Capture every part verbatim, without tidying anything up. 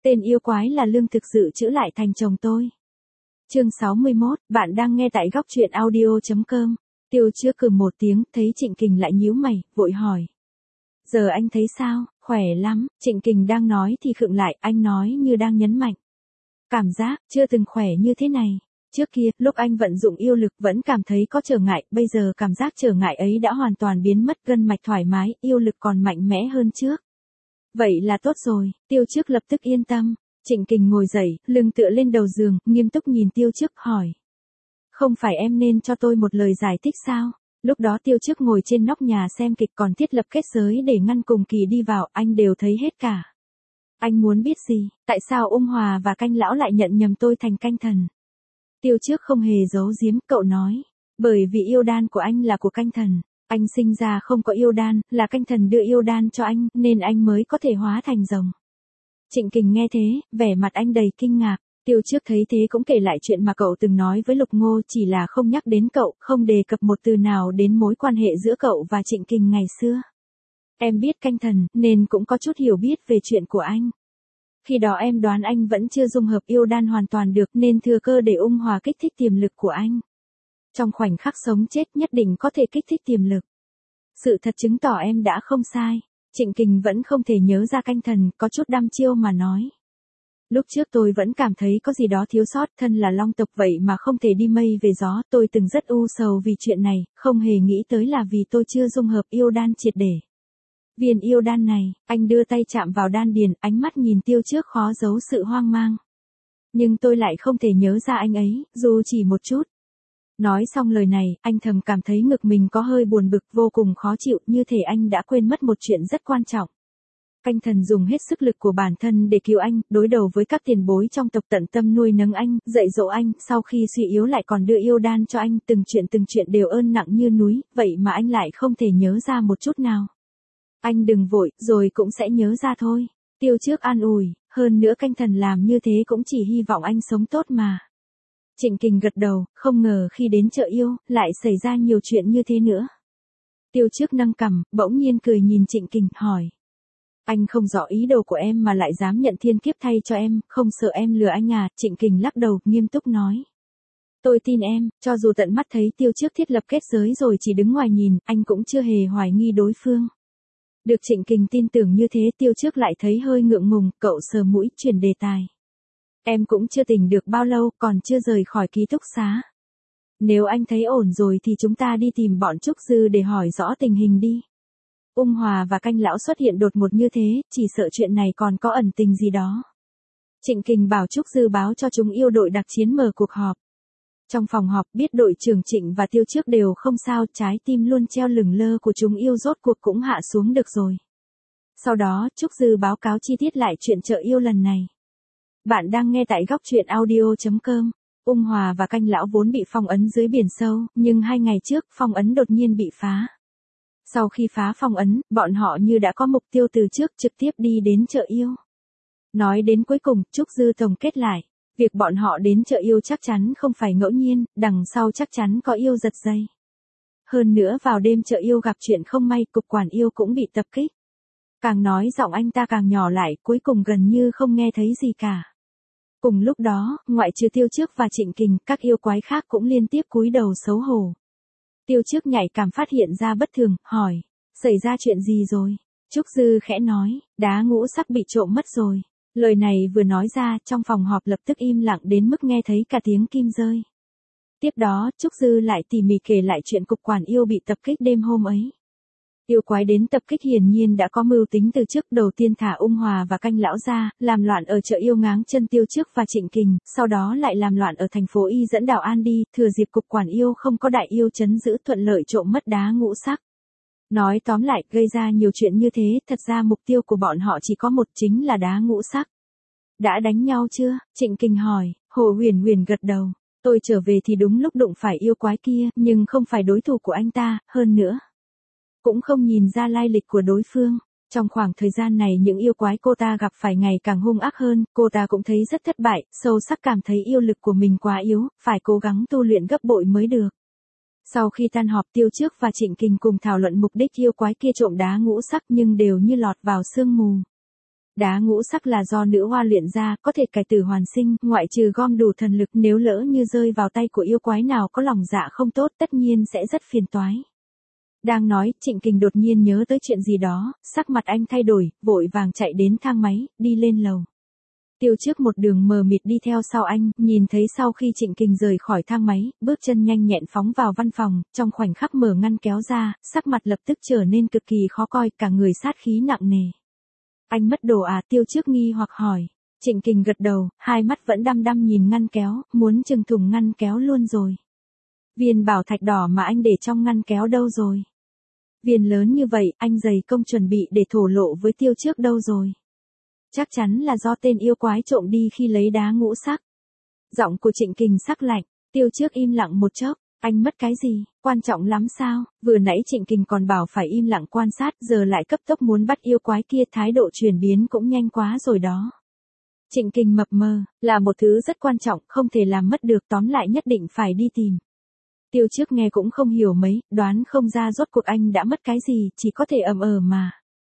Tên yêu quái là lương thực dự trữ lại thành chồng tôi. Chương sáu mươi mốt, bạn đang nghe tại góc truyện audio chấm com. Tiêu Trước cười một tiếng, thấy Trịnh Kình lại nhíu mày, vội hỏi. Giờ anh thấy sao? Khỏe lắm. Trịnh Kình đang nói thì khựng lại, anh nói như đang nhấn mạnh. Cảm giác, chưa từng khỏe như thế này. Trước kia, lúc anh vận dụng yêu lực vẫn cảm thấy có trở ngại, bây giờ cảm giác trở ngại ấy đã hoàn toàn biến mất, gân mạch thoải mái, yêu lực còn mạnh mẽ hơn trước. Vậy là tốt rồi, Tiêu Trước lập tức yên tâm. Trịnh Kình ngồi dậy, lưng tựa lên đầu giường, nghiêm túc nhìn Tiêu Trước hỏi. Không phải em nên cho tôi một lời giải thích sao? Lúc đó Tiêu Trước ngồi trên nóc nhà xem kịch còn thiết lập kết giới để ngăn cùng kỳ đi vào, anh đều thấy hết cả. Anh muốn biết gì? Tại sao Ung Hòa và Canh Lão lại nhận nhầm tôi thành Canh Thần? Tiêu Trước không hề giấu giếm, cậu nói. Bởi vì yêu đan của anh là của Canh Thần. Anh sinh ra không có yêu đan, là Canh Thần đưa yêu đan cho anh, nên anh mới có thể hóa thành rồng. Trịnh Kình nghe thế, vẻ mặt anh đầy kinh ngạc. Tiêu Trước thấy thế cũng kể lại chuyện mà cậu từng nói với Lục Ngô, chỉ là không nhắc đến cậu, không đề cập một từ nào đến mối quan hệ giữa cậu và Trịnh Kình ngày xưa. Em biết Canh Thần, nên cũng có chút hiểu biết về chuyện của anh. Khi đó em đoán anh vẫn chưa dung hợp yêu đan hoàn toàn được, nên thừa cơ để Ung Hòa kích thích tiềm lực của anh. Trong khoảnh khắc sống chết nhất định có thể kích thích tiềm lực. Sự thật chứng tỏ em đã không sai. Trịnh Kình vẫn không thể nhớ ra Canh Thần, có chút đăm chiêu mà nói. Lúc trước tôi vẫn cảm thấy có gì đó thiếu sót, thân là long tộc vậy mà không thể đi mây về gió, tôi từng rất u sầu vì chuyện này, không hề nghĩ tới là vì tôi chưa dung hợp yêu đan triệt để. Viên yêu đan này, anh đưa tay chạm vào đan điền, ánh mắt nhìn Tiêu Trước khó giấu sự hoang mang. Nhưng tôi lại không thể nhớ ra anh ấy, dù chỉ một chút. Nói xong lời này, anh thầm cảm thấy ngực mình có hơi buồn bực, vô cùng khó chịu, như thể anh đã quên mất một chuyện rất quan trọng. Canh Thần dùng hết sức lực của bản thân để cứu anh, đối đầu với các tiền bối trong tộc tận tâm nuôi nấng anh, dạy dỗ anh, sau khi suy yếu lại còn đưa yêu đan cho anh, từng chuyện từng chuyện đều ơn nặng như núi, vậy mà anh lại không thể nhớ ra một chút nào. Anh đừng vội, rồi cũng sẽ nhớ ra thôi. Tiêu Trước an ủi, hơn nữa Canh Thần làm như thế cũng chỉ hy vọng anh sống tốt mà. Trịnh Kình gật đầu, không ngờ khi đến chợ yêu, lại xảy ra nhiều chuyện như thế nữa. Tiêu Trước nâng cằm, bỗng nhiên cười nhìn Trịnh Kình, hỏi. Anh không rõ ý đồ của em mà lại dám nhận thiên kiếp thay cho em, không sợ em lừa anh à? Trịnh Kình lắc đầu, nghiêm túc nói. Tôi tin em, cho dù tận mắt thấy Tiêu Trước thiết lập kết giới rồi chỉ đứng ngoài nhìn, anh cũng chưa hề hoài nghi đối phương. Được Trịnh Kình tin tưởng như thế, Tiêu Trước lại thấy hơi ngượng ngùng, cậu sờ mũi, chuyển đề tài. Em cũng chưa tỉnh được bao lâu, còn chưa rời khỏi ký túc xá. Nếu anh thấy ổn rồi thì chúng ta đi tìm bọn Trúc Dư để hỏi rõ tình hình đi. Ung Hòa và Canh Lão xuất hiện đột ngột như thế, chỉ sợ chuyện này còn có ẩn tình gì đó. Trịnh Kình bảo Trúc Dư báo cho chúng yêu đội đặc chiến mở cuộc họp. Trong phòng họp biết đội trưởng Trịnh và Tiêu Trước đều không sao, trái tim luôn treo lửng lơ của chúng yêu rốt cuộc cũng hạ xuống được rồi. Sau đó, Trúc Dư báo cáo chi tiết lại chuyện chợ yêu lần này. Bạn đang nghe tại góc truyện audio chấm com. Ung Hòa và Canh Lão vốn bị phong ấn dưới biển sâu, nhưng hai ngày trước, phong ấn đột nhiên bị phá. Sau khi phá phong ấn, bọn họ như đã có mục tiêu từ trước, trực tiếp đi đến chợ yêu. Nói đến cuối cùng, Trúc Dư tổng kết lại. Việc bọn họ đến chợ yêu chắc chắn không phải ngẫu nhiên, đằng sau chắc chắn có yêu giật dây. Hơn nữa vào đêm chợ yêu gặp chuyện không may, cục quản yêu cũng bị tập kích. Càng nói giọng anh ta càng nhỏ lại, cuối cùng gần như không nghe thấy gì cả. Cùng lúc đó, ngoại trừ Tiêu Trước và Trịnh Kình, các yêu quái khác cũng liên tiếp cúi đầu xấu hổ. Tiêu Trước nhạy cảm phát hiện ra bất thường, hỏi, xảy ra chuyện gì rồi? Trúc Dư khẽ nói, đá ngũ sắc bị trộm mất rồi. Lời này vừa nói ra, trong phòng họp lập tức im lặng đến mức nghe thấy cả tiếng kim rơi. Tiếp đó, Trúc Dư lại tỉ mỉ kể lại chuyện cục quản yêu bị tập kích đêm hôm ấy. Yêu quái đến tập kích hiển nhiên đã có mưu tính từ trước, đầu tiên thả Ung Hòa và Canh Lão ra, làm loạn ở chợ yêu ngáng chân Tiêu Trước và Trịnh Kình, sau đó lại làm loạn ở thành phố Y dẫn đảo An đi, thừa dịp cục quản yêu không có đại yêu trấn giữ thuận lợi trộm mất đá ngũ sắc. Nói tóm lại, gây ra nhiều chuyện như thế, thật ra mục tiêu của bọn họ chỉ có một, chính là đá ngũ sắc. Đã đánh nhau chưa? Trịnh Kình hỏi. Hồ Huyền Huyền gật đầu. Tôi trở về thì đúng lúc đụng phải yêu quái kia, nhưng không phải đối thủ của anh ta, hơn nữa. Cũng không nhìn ra lai lịch của đối phương. Trong khoảng thời gian này những yêu quái cô ta gặp phải ngày càng hung ác hơn, cô ta cũng thấy rất thất bại, sâu sắc cảm thấy yêu lực của mình quá yếu, phải cố gắng tu luyện gấp bội mới được. Sau khi tan họp, Tiêu Trước và Trịnh Kình cùng thảo luận mục đích yêu quái kia trộm đá ngũ sắc, nhưng đều như lọt vào sương mù. Đá ngũ sắc là do nữ hoa luyện ra, có thể cải tử hoàn sinh, ngoại trừ gom đủ thần lực, nếu lỡ như rơi vào tay của yêu quái nào có lòng dạ không tốt, tất nhiên sẽ rất phiền toái. Đang nói, Trịnh Kình đột nhiên nhớ tới chuyện gì đó, sắc mặt anh thay đổi, vội vàng chạy đến thang máy, đi lên lầu. Tiêu Trước một đường mờ mịt đi theo sau anh, nhìn thấy sau khi Trịnh Kình rời khỏi thang máy, bước chân nhanh nhẹn phóng vào văn phòng, trong khoảnh khắc mở ngăn kéo ra, sắc mặt lập tức trở nên cực kỳ khó coi, cả người sát khí nặng nề. Anh mất đồ à? Tiêu Trước nghi hoặc hỏi. Trịnh Kình gật đầu, hai mắt vẫn đăm đăm nhìn ngăn kéo, muốn chừng thủng ngăn kéo luôn rồi. Viên bảo thạch đỏ mà anh để trong ngăn kéo đâu rồi? Viên lớn như vậy, anh dày công chuẩn bị để thổ lộ với Tiêu Trước đâu rồi? Chắc chắn là do tên yêu quái trộm đi khi lấy đá ngũ sắc. Giọng của Trịnh Kình sắc lạnh. Tiêu Trước im lặng một chốc. Anh mất cái gì? Quan trọng lắm sao? Vừa nãy Trịnh Kình còn bảo phải im lặng quan sát, giờ lại cấp tốc muốn bắt yêu quái kia, thái độ chuyển biến cũng nhanh quá rồi đó. Trịnh Kình mập mờ, là một thứ rất quan trọng, không thể làm mất được, tóm lại nhất định phải đi tìm. Tiêu Trước nghe cũng không hiểu mấy, đoán không ra rốt cuộc anh đã mất cái gì, chỉ có thể ầm ờ mà.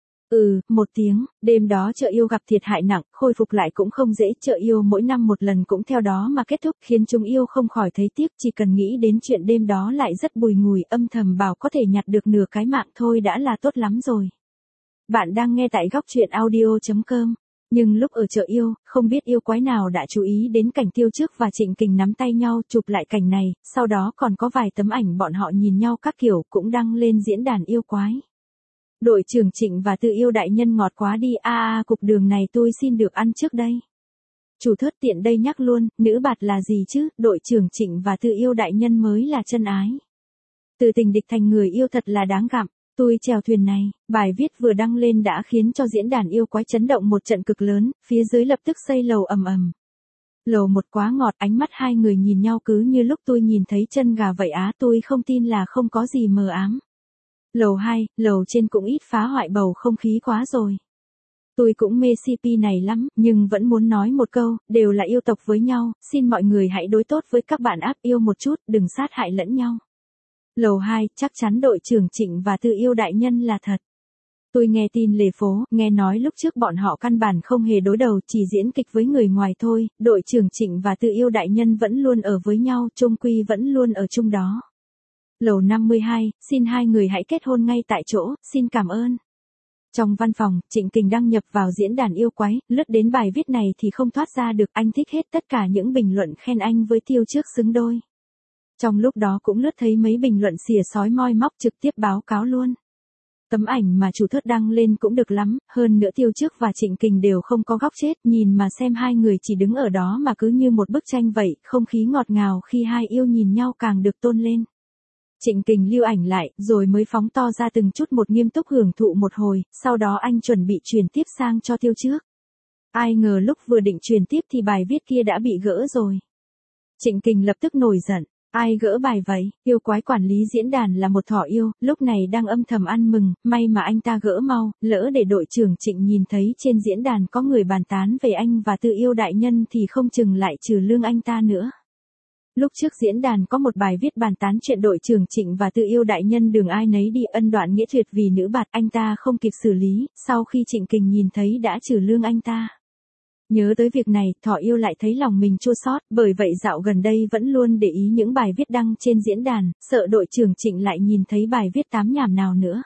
Ừ, một tiếng, đêm đó chợ yêu gặp thiệt hại nặng, khôi phục lại cũng không dễ, chợ yêu mỗi năm một lần cũng theo đó mà kết thúc, khiến chúng yêu không khỏi thấy tiếc, chỉ cần nghĩ đến chuyện đêm đó lại rất bùi ngùi, âm thầm bảo có thể nhặt được nửa cái mạng thôi đã là tốt lắm rồi. Bạn đang nghe tại góc truyện audio chấm com. Nhưng lúc ở chợ yêu, không biết yêu quái nào đã chú ý đến cảnh Tiêu Trước và Trịnh Kình nắm tay nhau chụp lại cảnh này, sau đó còn có vài tấm ảnh bọn họ nhìn nhau các kiểu cũng đăng lên diễn đàn yêu quái. Đội trưởng Trịnh và Tự Yêu đại nhân ngọt quá đi, a a cục đường này tôi xin được ăn trước đây. Chủ thớt tiện đây nhắc luôn, nữ bạt là gì chứ, đội trưởng Trịnh và Tự Yêu đại nhân mới là chân ái. Từ tình địch thành người yêu thật là đáng gặm. Tôi chèo thuyền này, bài viết vừa đăng lên đã khiến cho diễn đàn yêu quái chấn động một trận cực lớn, phía dưới lập tức xây lầu ầm ầm. Lầu một quá ngọt, ánh mắt hai người nhìn nhau cứ như lúc tôi nhìn thấy chân gà vậy á, tôi không tin là không có gì mờ ám. Lầu hai, lầu trên cũng ít phá hoại bầu không khí quá rồi. Tôi cũng mê xê pê này lắm, nhưng vẫn muốn nói một câu, đều là yêu tộc với nhau, xin mọi người hãy đối tốt với các bạn áp yêu một chút, đừng sát hại lẫn nhau. Lầu hai, chắc chắn đội trưởng Trịnh và Tự Yêu đại nhân là thật. Tôi nghe tin lề phố, nghe nói lúc trước bọn họ căn bản không hề đối đầu, chỉ diễn kịch với người ngoài thôi, đội trưởng Trịnh và Tự Yêu đại nhân vẫn luôn ở với nhau, chung quy vẫn luôn ở chung đó. Lầu năm mươi hai, xin hai người hãy kết hôn ngay tại chỗ, xin cảm ơn. Trong văn phòng, Trịnh Kình đăng nhập vào diễn đàn yêu quái, lướt đến bài viết này thì không thoát ra được, anh thích hết tất cả những bình luận khen anh với Tiêu Trước xứng đôi. Trong lúc đó cũng lướt thấy mấy bình luận xỉa sói moi móc trực tiếp báo cáo luôn. Tấm ảnh mà chủ thớt đăng lên cũng được lắm, hơn nữa Tiêu Trước và Trịnh Kình đều không có góc chết, nhìn mà xem hai người chỉ đứng ở đó mà cứ như một bức tranh vậy, không khí ngọt ngào khi hai yêu nhìn nhau càng được tôn lên. Trịnh Kình lưu ảnh lại, rồi mới phóng to ra từng chút một nghiêm túc hưởng thụ một hồi, sau đó anh chuẩn bị truyền tiếp sang cho Tiêu Trước. Ai ngờ lúc vừa định truyền tiếp thì bài viết kia đã bị gỡ rồi. Trịnh Kình lập tức nổi giận. Ai gỡ bài vậy? Yêu quái quản lý diễn đàn là một thỏ yêu, lúc này đang âm thầm ăn mừng, may mà anh ta gỡ mau, lỡ để đội trưởng Trịnh nhìn thấy trên diễn đàn có người bàn tán về anh và Tự Yêu đại nhân thì không chừng lại trừ lương anh ta nữa. Lúc trước diễn đàn có một bài viết bàn tán chuyện đội trưởng Trịnh và Tự Yêu đại nhân đường ai nấy đi, ân đoạn nghĩa tuyệt vì nữ bạt, anh ta không kịp xử lý, sau khi Trịnh Kình nhìn thấy đã trừ lương anh ta. Nhớ tới việc này, thỏ yêu lại thấy lòng mình chua xót, bởi vậy dạo gần đây vẫn luôn để ý những bài viết đăng trên diễn đàn, sợ đội trưởng Trịnh lại nhìn thấy bài viết tám nhảm nào nữa.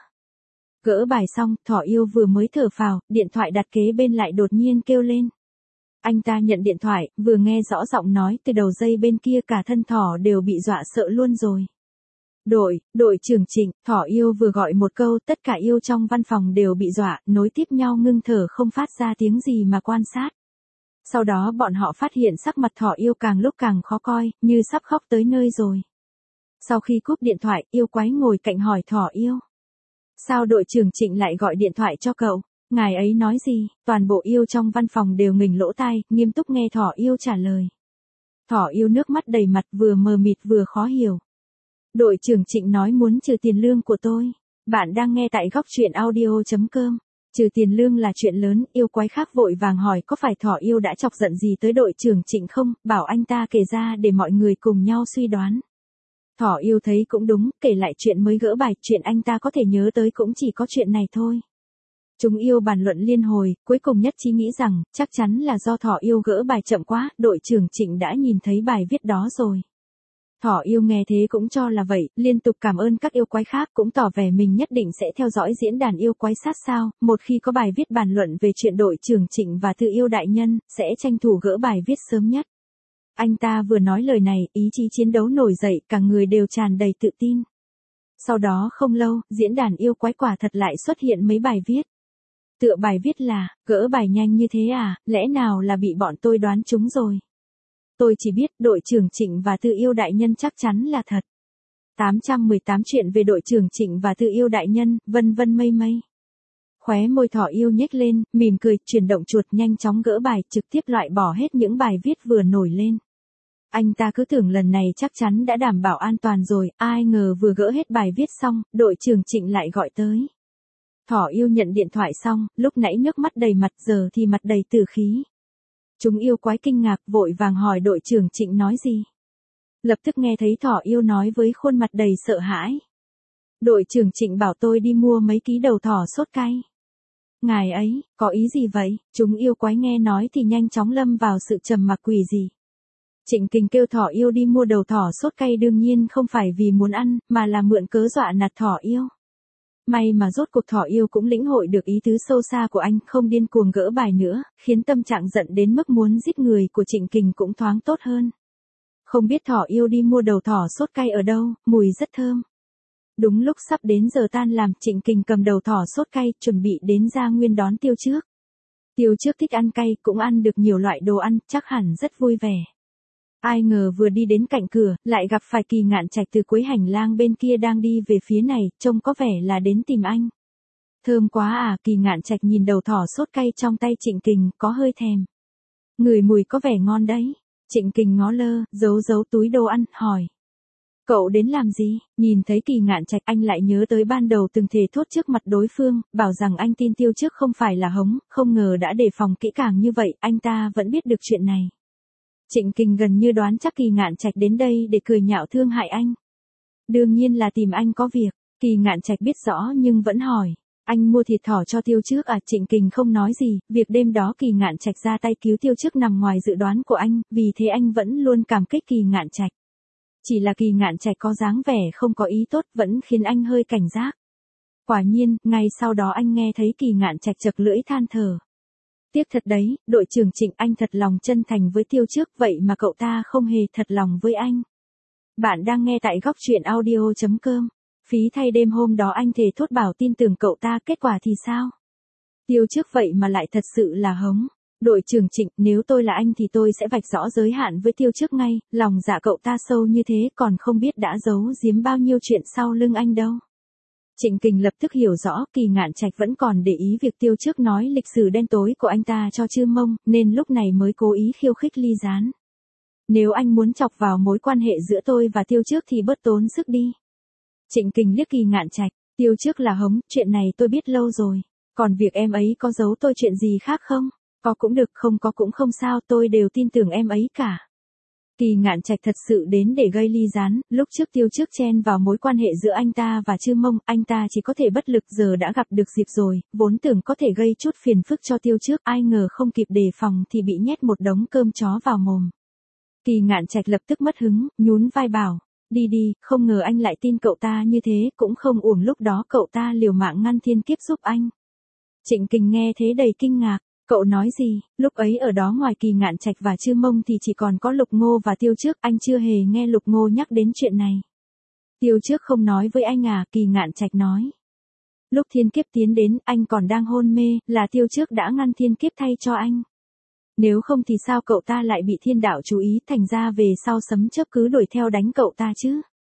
Gỡ bài xong, thỏ yêu vừa mới thở phào, điện thoại đặt kế bên lại đột nhiên kêu lên. Anh ta nhận điện thoại, vừa nghe rõ giọng nói từ đầu dây bên kia, cả thân thỏ đều bị dọa sợ luôn rồi. Đội, đội trưởng Trịnh, thỏ yêu vừa gọi một câu, tất cả yêu trong văn phòng đều bị dọa, nối tiếp nhau ngưng thở không phát ra tiếng gì mà quan sát. Sau đó bọn họ phát hiện sắc mặt thỏ yêu càng lúc càng khó coi, như sắp khóc tới nơi rồi. Sau khi cúp điện thoại, yêu quái ngồi cạnh hỏi thỏ yêu. Sao đội trưởng Trịnh lại gọi điện thoại cho cậu? Ngài ấy nói gì? Toàn bộ yêu trong văn phòng đều nghỉnh lỗ tai, nghiêm túc nghe thỏ yêu trả lời. Thỏ yêu nước mắt đầy mặt, vừa mờ mịt vừa khó hiểu. Đội trưởng Trịnh nói muốn trừ tiền lương của tôi. Bạn đang nghe tại góc truyện audio chấm com. Trừ tiền lương là chuyện lớn, yêu quái khác vội vàng hỏi có phải thỏ yêu đã chọc giận gì tới đội trưởng Trịnh không, bảo anh ta kể ra để mọi người cùng nhau suy đoán. Thỏ yêu thấy cũng đúng, kể lại chuyện mới gỡ bài, chuyện anh ta có thể nhớ tới cũng chỉ có chuyện này thôi. Chúng yêu bàn luận liên hồi, cuối cùng nhất trí nghĩ rằng, chắc chắn là do Thỏ Yêu gỡ bài chậm quá, đội trưởng Trịnh đã nhìn thấy bài viết đó rồi. Thỏ Yêu nghe thế cũng cho là vậy, liên tục cảm ơn các yêu quái khác cũng tỏ vẻ mình nhất định sẽ theo dõi diễn đàn yêu quái sát sao, một khi có bài viết bàn luận về chuyện đội trưởng Trịnh và Tự Yêu đại nhân, sẽ tranh thủ gỡ bài viết sớm nhất. Anh ta vừa nói lời này, ý chí chiến đấu nổi dậy, cả người đều tràn đầy tự tin. Sau đó không lâu, diễn đàn yêu quái quả thật lại xuất hiện mấy bài viết. Tựa bài viết là, gỡ bài nhanh như thế à, lẽ nào là bị bọn tôi đoán trúng rồi. Tôi chỉ biết đội trưởng Trịnh và Tự Yêu đại nhân chắc chắn là thật. tám trăm mười tám chuyện về đội trưởng Trịnh và Tự Yêu đại nhân, vân vân mây mây. Khóe môi Thỏ Yêu nhếch lên, mỉm cười, chuyển động chuột nhanh chóng gỡ bài, trực tiếp loại bỏ hết những bài viết vừa nổi lên. Anh ta cứ tưởng lần này chắc chắn đã đảm bảo an toàn rồi, ai ngờ vừa gỡ hết bài viết xong, đội trưởng Trịnh lại gọi tới. Thỏ Yêu nhận điện thoại xong, lúc nãy nước mắt đầy mặt, giờ thì mặt đầy tử khí. Chúng yêu quái kinh ngạc, vội vàng hỏi đội trưởng Trịnh nói gì. Lập tức nghe thấy Thỏ Yêu nói với khuôn mặt đầy sợ hãi. Đội trưởng Trịnh bảo tôi đi mua mấy ký đầu thỏ sốt cay. Ngài ấy, có ý gì vậy? Chúng yêu quái nghe nói thì nhanh chóng lâm vào sự trầm mặc quỷ dị. Trịnh Kình kêu Thỏ Yêu đi mua đầu thỏ sốt cay đương nhiên không phải vì muốn ăn, mà là mượn cớ dọa nạt Thỏ Yêu. May mà rốt cuộc Thỏ Yêu cũng lĩnh hội được ý tứ sâu xa của anh, không điên cuồng gỡ bài nữa, khiến tâm trạng giận đến mức muốn giết người của Trịnh Kình cũng thoáng tốt hơn. Không biết Thỏ Yêu đi mua đầu thỏ sốt cay ở đâu, mùi rất thơm. Đúng lúc sắp đến giờ tan làm, Trịnh Kình cầm đầu thỏ sốt cay, chuẩn bị đến Gia Nguyên đón Tiêu Trước. Tiêu Trước thích ăn cay, cũng ăn được nhiều loại đồ ăn, chắc hẳn rất vui vẻ. Ai ngờ vừa đi đến cạnh cửa, lại gặp phải Kỳ Ngạn Trạch từ cuối hành lang bên kia đang đi về phía này, trông có vẻ là đến tìm anh. Thơm quá à, Kỳ Ngạn Trạch nhìn đầu thỏ sốt cay trong tay Trịnh Kình, có hơi thèm. Người mùi có vẻ ngon đấy. Trịnh Kình ngó lơ, giấu giấu túi đồ ăn, hỏi. Cậu đến làm gì? Nhìn thấy Kỳ Ngạn Trạch, anh lại nhớ tới ban đầu từng thề thốt trước mặt đối phương, bảo rằng anh tin Tiêu Trước không phải là hống, không ngờ đã đề phòng kỹ càng như vậy, anh ta vẫn biết được chuyện này. Trịnh Kình gần như đoán chắc Kỳ Ngạn Trạch đến đây để cười nhạo thương hại anh. Đương nhiên là tìm anh có việc, Kỳ Ngạn Trạch biết rõ nhưng vẫn hỏi. Anh mua thịt thỏ cho Tiêu Trước à? Trịnh Kình không nói gì, việc đêm đó Kỳ Ngạn Trạch ra tay cứu Tiêu Trước nằm ngoài dự đoán của anh, vì thế anh vẫn luôn cảm kích Kỳ Ngạn Trạch. Chỉ là Kỳ Ngạn Trạch có dáng vẻ không có ý tốt vẫn khiến anh hơi cảnh giác. Quả nhiên, ngay sau đó anh nghe thấy Kỳ Ngạn Trạch chật lưỡi than thở. Tiếc thật đấy, đội trưởng Trịnh, anh thật lòng chân thành với Tiêu Trước, vậy mà cậu ta không hề thật lòng với anh. Bạn đang nghe tại góc truyện audio chấm com. Phí thay đêm hôm đó anh thề thốt bảo tin tưởng cậu ta, kết quả thì sao? Tiêu Trước vậy mà lại thật sự là hống. Đội trưởng Trịnh, nếu tôi là anh thì tôi sẽ vạch rõ giới hạn với Tiêu Trước ngay, lòng dạ cậu ta sâu như thế còn không biết đã giấu giếm bao nhiêu chuyện sau lưng anh đâu. Trịnh Kình lập tức hiểu rõ Kỳ Ngạn Trạch vẫn còn để ý việc Tiêu Trước nói lịch sử đen tối của anh ta cho Chư Mông, nên lúc này mới cố ý khiêu khích Ly Gián. Nếu anh muốn chọc vào mối quan hệ giữa tôi và Tiêu Trước thì bớt tốn sức đi. Trịnh Kình liếc Kỳ Ngạn Trạch, Tiêu Trước là hống, chuyện này tôi biết lâu rồi. Còn việc em ấy có giấu tôi chuyện gì khác không? Có cũng được, không có cũng không sao, tôi đều tin tưởng em ấy cả. Kỳ Ngạn Trạch thật sự đến để gây ly gián, lúc trước Tiêu Trước chen vào mối quan hệ giữa anh ta và Chư Mông, anh ta chỉ có thể bất lực, giờ đã gặp được dịp rồi, vốn tưởng có thể gây chút phiền phức cho Tiêu Trước, ai ngờ không kịp đề phòng thì bị nhét một đống cơm chó vào mồm. Kỳ Ngạn Trạch lập tức mất hứng, nhún vai bảo, đi đi, không ngờ anh lại tin cậu ta như thế, cũng không uổng lúc đó cậu ta liều mạng ngăn thiên kiếp giúp anh. Trịnh Kình nghe thế đầy kinh ngạc. Cậu nói gì? Lúc ấy ở đó ngoài Kỳ Ngạn Trạch và Chư Mông thì chỉ còn có Lục Ngô và Tiêu Trước, anh chưa hề nghe Lục Ngô nhắc đến chuyện này. Tiêu Trước không nói với anh à? Kỳ Ngạn Trạch nói. Lúc thiên kiếp tiến đến, anh còn đang hôn mê, là Tiêu Trước đã ngăn thiên kiếp thay cho anh. Nếu không thì sao cậu ta lại bị thiên đạo chú ý, thành ra về sau sấm chớp cứ đuổi theo đánh cậu ta chứ?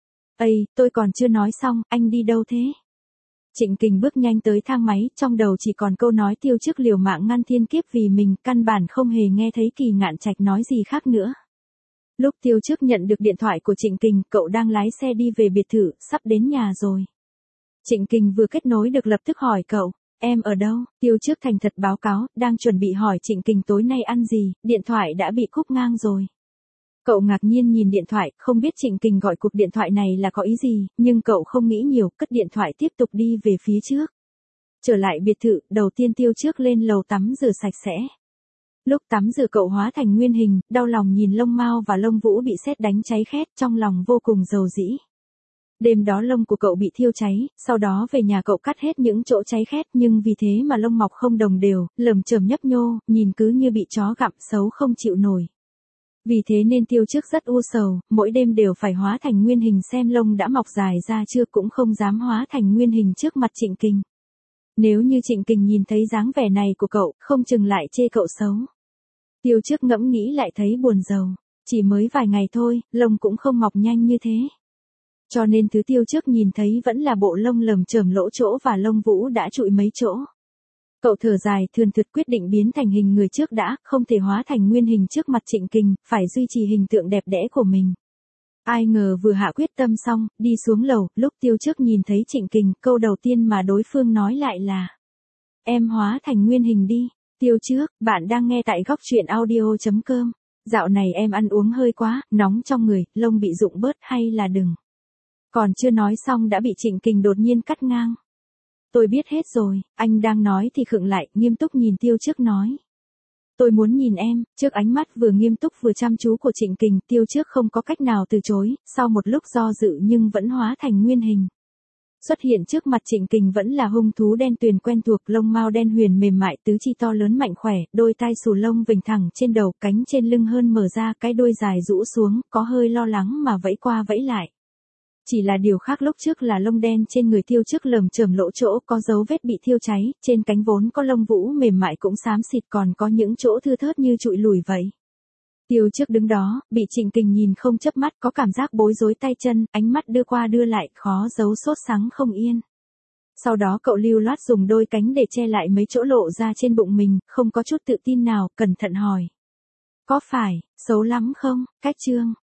Ây, tôi còn chưa nói xong, anh đi đâu thế? Trịnh Kình bước nhanh tới thang máy, trong đầu chỉ còn câu nói Tiêu Trước liều mạng ngăn thiên kiếp vì mình, căn bản không hề nghe thấy Kỳ Ngạn Trạch nói gì khác nữa. Lúc Tiêu Trước nhận được điện thoại của Trịnh Kình, cậu đang lái xe đi về biệt thự, sắp đến nhà rồi. Trịnh Kình vừa kết nối được lập tức hỏi cậu, em ở đâu? Tiêu Trước thành thật báo cáo, đang chuẩn bị hỏi Trịnh Kình tối nay ăn gì, điện thoại đã bị cúp ngang rồi. Cậu ngạc nhiên nhìn điện thoại, không biết Trịnh Kình gọi cuộc điện thoại này là có ý gì, nhưng cậu không nghĩ nhiều, cất điện thoại tiếp tục đi về phía trước. Trở lại biệt thự, đầu tiên Tiêu Trước lên lầu tắm rửa sạch sẽ. Lúc tắm rửa cậu hóa thành nguyên hình, đau lòng nhìn lông mao và lông vũ bị sét đánh cháy khét, trong lòng vô cùng dầu dĩ. Đêm đó lông của cậu bị thiêu cháy, sau đó về nhà cậu cắt hết những chỗ cháy khét, nhưng vì thế mà lông mọc không đồng đều, lởm chởm nhấp nhô, nhìn cứ như bị chó gặm, xấu không chịu nổi. Vì thế nên Tiêu Trước rất u sầu, mỗi đêm đều phải hóa thành nguyên hình xem lông đã mọc dài ra chưa, cũng không dám hóa thành nguyên hình trước mặt Trịnh Kình. Nếu như Trịnh Kình nhìn thấy dáng vẻ này của cậu, không chừng lại chê cậu xấu. Tiêu Trước ngẫm nghĩ lại thấy buồn rầu, chỉ mới vài ngày thôi, lông cũng không mọc nhanh như thế. Cho nên thứ Tiêu Trước nhìn thấy vẫn là bộ lông lởm chởm lỗ chỗ và lông vũ đã trụi mấy chỗ. Cậu thở dài, thườn thượt quyết định biến thành hình người trước đã, không thể hóa thành nguyên hình trước mặt Trịnh Kình, phải duy trì hình tượng đẹp đẽ của mình. Ai ngờ vừa hạ quyết tâm xong, đi xuống lầu, lúc Tiêu Trước nhìn thấy Trịnh Kình, câu đầu tiên mà đối phương nói lại là: "Em hóa thành nguyên hình đi." Tiêu Trước, bạn đang nghe tại góc truyện audio chấm com. Dạo này em ăn uống hơi quá, nóng trong người, lông bị rụng bớt hay là đừng. Còn chưa nói xong đã bị Trịnh Kình đột nhiên cắt ngang. Tôi biết hết rồi, anh đang nói thì khựng lại, nghiêm túc nhìn Tiêu Trước nói. Tôi muốn nhìn em, trước ánh mắt vừa nghiêm túc vừa chăm chú của Trịnh Kình, Tiêu Trước không có cách nào từ chối, sau một lúc do dự nhưng vẫn hóa thành nguyên hình. Xuất hiện trước mặt Trịnh Kình vẫn là hung thú đen tuyền quen thuộc, lông mao đen huyền mềm mại, tứ chi to lớn mạnh khỏe, đôi tai xù lông vểnh thẳng trên đầu, cánh trên lưng hơn mở ra, cái đuôi dài rũ xuống, có hơi lo lắng mà vẫy qua vẫy lại. Chỉ là điều khác lúc trước là lông đen trên người Tiêu Trước lởm chởm lỗ chỗ có dấu vết bị thiêu cháy, trên cánh vốn có lông vũ mềm mại cũng xám xịt, còn có những chỗ thưa thớt như trụi lùi vậy. Tiêu Trước đứng đó, bị Trịnh Kình nhìn không chớp mắt, có cảm giác bối rối tay chân, ánh mắt đưa qua đưa lại, khó giấu sốt sắng không yên. Sau đó cậu lưu loát dùng đôi cánh để che lại mấy chỗ lộ ra trên bụng mình, không có chút tự tin nào, cẩn thận hỏi. Có phải, xấu lắm không, cách trương?